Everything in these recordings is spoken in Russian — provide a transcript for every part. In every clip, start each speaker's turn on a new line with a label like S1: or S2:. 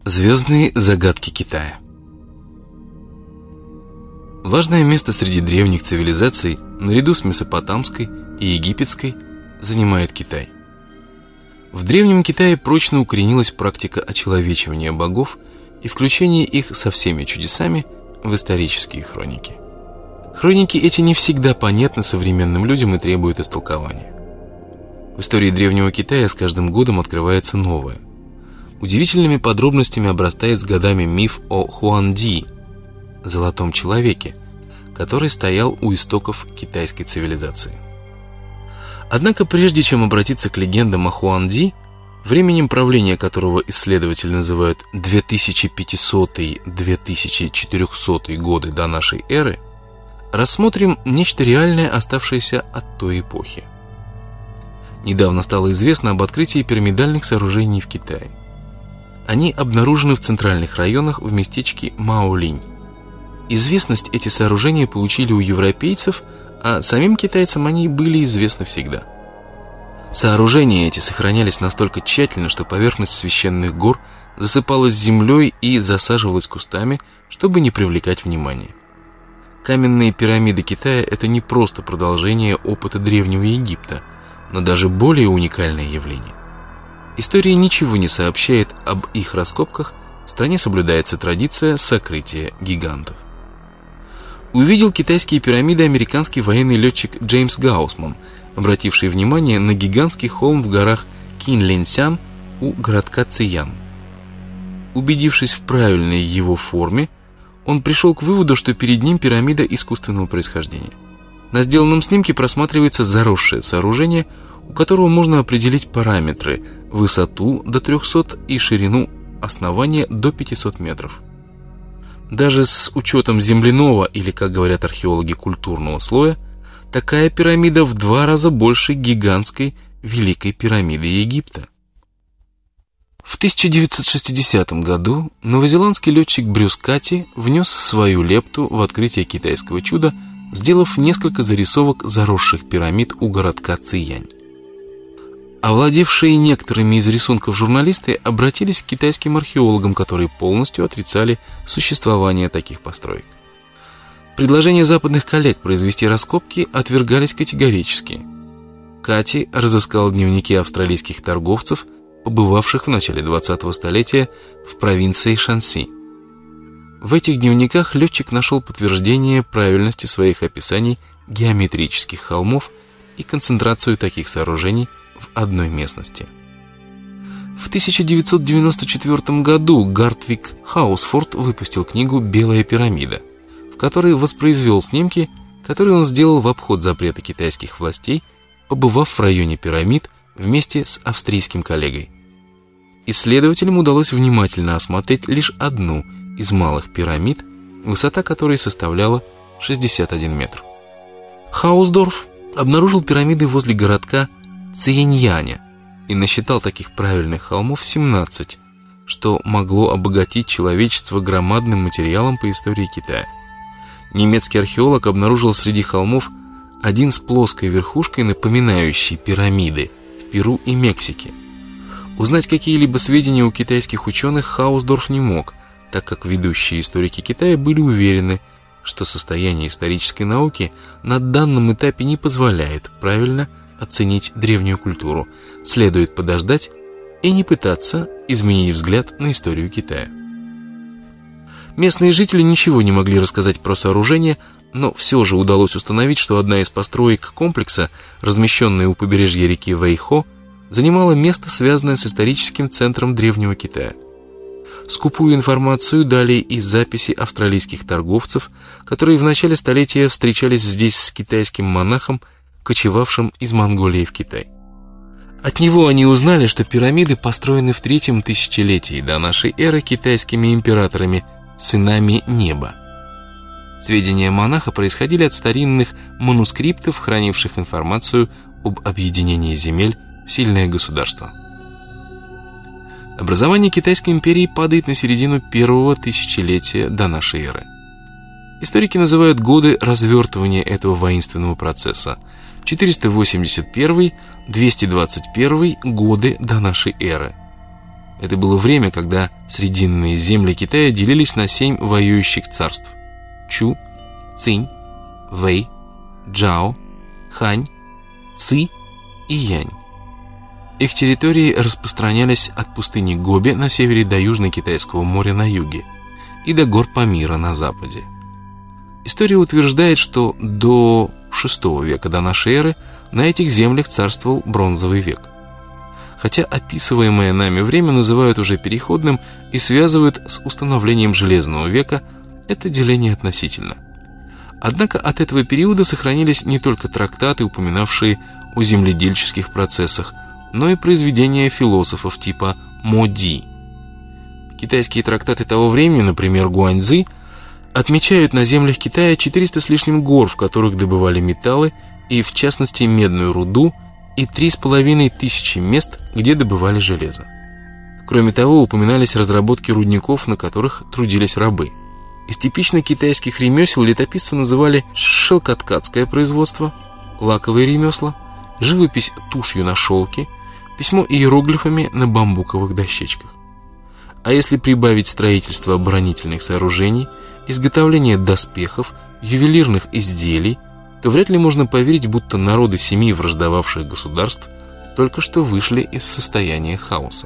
S1: Звездные загадки Китая. Важное место среди древних цивилизаций, наряду с месопотамской и египетской, занимает Китай. В Древнем Китае прочно укоренилась практика очеловечивания богов и включения их со всеми чудесами в исторические хроники. Хроники эти не всегда понятны современным людям и требуют истолкования. В истории Древнего Китая с каждым годом открывается новое. Удивительными подробностями обрастает с годами миф о Хуанди, золотом человеке, который стоял у истоков китайской цивилизации. Однако прежде чем обратиться к легендам о Хуанди, временем правления которого исследователи называют 2500-2400 годы до нашей эры, рассмотрим нечто реальное, оставшееся от той эпохи. Недавно стало известно об открытии пирамидальных сооружений в Китае. Они обнаружены в центральных районах в местечке Маолинь. Известность эти сооружения получили у европейцев, а самим китайцам они были известны всегда. Сооружения эти сохранялись настолько тщательно, что поверхность священных гор засыпалась землей и засаживалась кустами, чтобы не привлекать внимания. Каменные пирамиды Китая – это не просто продолжение опыта Древнего Египта, но даже более уникальное явление. История ничего не сообщает об их раскопках, в стране соблюдается традиция сокрытия гигантов. Увидел китайские пирамиды американский военный летчик Джеймс Гаусман, обративший внимание на гигантский холм в горах Кинлинсян у городка Циян. Убедившись в правильной его форме, он пришел к выводу, что перед ним пирамида искусственного происхождения. На сделанном снимке просматривается заросшее сооружение, у которого можно определить параметры: высоту до 300 и ширину основания до 500 метров. Даже с учетом земляного, или, как говорят археологи, культурного слоя, такая пирамида в 2 раза больше гигантской Великой пирамиды Египта. В 1960 году новозеландский летчик Брюс Кати внес свою лепту в открытие китайского чуда, сделав несколько зарисовок заросших пирамид у городка Циянь. Овладевшие некоторыми из рисунков журналисты обратились к китайским археологам, которые полностью отрицали существование таких построек. Предложения западных коллег произвести раскопки отвергались категорически. Кати разыскал дневники австралийских торговцев, побывавших в начале 20-го столетия в провинции Шанси. В этих дневниках летчик нашел подтверждение правильности своих описаний геометрических холмов и концентрацию таких сооружений в одной местности. В 1994 году Гартвик Хаусфорд выпустил книгу «Белая пирамида», в которой воспроизвел снимки, которые он сделал в обход запрета китайских властей, побывав в районе пирамид вместе с австрийским коллегой. Исследователям удалось внимательно осмотреть лишь одну из малых пирамид, высота которой составляла 61 метр. Хаусдорф обнаружил пирамиды возле городка Цзиньяня и насчитал таких правильных холмов 17, что могло обогатить человечество громадным материалом по истории Китая. Немецкий археолог обнаружил среди холмов один с плоской верхушкой, напоминающий пирамиды в Перу и Мексике. Узнать какие-либо сведения у китайских ученых Хаусдорф не мог, так как ведущие историки Китая были уверены, что состояние исторической науки на данном этапе не позволяет правильно оценить древнюю культуру, следует подождать и не пытаться изменить взгляд на историю Китая. Местные жители ничего не могли рассказать про сооружение, но все же удалось установить, что одна из построек комплекса, размещенная у побережья реки Вэйхо, занимала место, связанное с историческим центром Древнего Китая. Скупую информацию дали и записи австралийских торговцев, которые в начале столетия встречались здесь с китайским монахом, кочевавшим из Монголии в Китай. От него они узнали, что пирамиды построены в 3-м тысячелетии до нашей эры китайскими императорами, сынами неба. Сведения монаха происходили от старинных манускриптов, хранивших информацию об объединении земель в сильное государство. Образование Китайской империи падает на середину 1-го тысячелетия до нашей эры. Историки называют годы развертывания этого воинственного процесса: 481-221 годы до нашей эры. Это было время, когда срединные земли Китая делились на 7 воюющих царств: Чу, Цинь, Вэй, Джао, Хань, Ци и Янь. Их территории распространялись от пустыни Гоби на севере до Южно-Китайского моря на юге и до гор Памира на западе. История утверждает, что до VI века до нашей эры на этих землях царствовал Бронзовый век. Хотя описываемое нами время называют уже переходным и связывают с установлением Железного века, это деление относительно. Однако от этого периода сохранились не только трактаты, упоминавшие о земледельческих процессах, но и произведения философов типа Мо Ди. Китайские трактаты того времени, например, Гуаньцзы, отмечают на землях Китая 400 с лишним гор, в которых добывали металлы, и в частности медную руду, и 3500 мест, где добывали железо. Кроме того, упоминались разработки рудников, на которых трудились рабы. Из типично китайских ремесел летописцы называли шелкоткацкое производство, лаковые ремесла, живопись тушью на шелке, письмо иероглифами на бамбуковых дощечках. А если прибавить строительство оборонительных сооружений, изготовление доспехов, ювелирных изделий, то вряд ли можно поверить, будто народы 7 враждовавших государств только что вышли из состояния хаоса.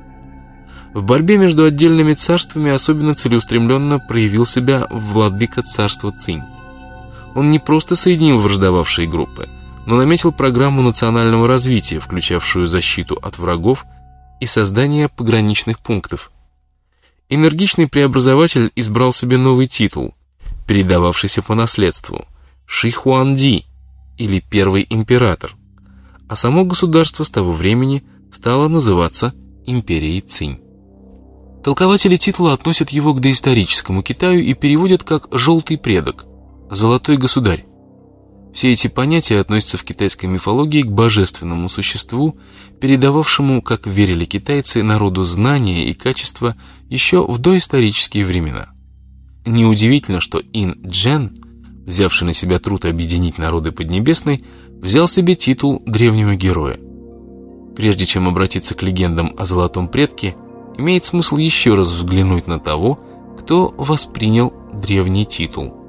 S1: В борьбе между отдельными царствами особенно целеустремленно проявил себя владыка царства Цинь. Он не просто соединил враждовавшие группы, но наметил программу национального развития, включавшую защиту от врагов и создание пограничных пунктов. Энергичный преобразователь избрал себе новый титул, передававшийся по наследству – Ши Хуанди, или Первый император, а само государство с того времени стало называться Империей Цинь. Толкователи титула относят его к доисторическому Китаю и переводят как «желтый предок», «золотой государь». Все эти понятия относятся в китайской мифологии к божественному существу, передававшему, как верили китайцы, народу знания и качества еще в доисторические времена. Неудивительно, что Ин Джен, взявший на себя труд объединить народы Поднебесной, взял себе титул древнего героя. Прежде чем обратиться к легендам о золотом предке, имеет смысл еще раз взглянуть на того, кто воспринял древний титул.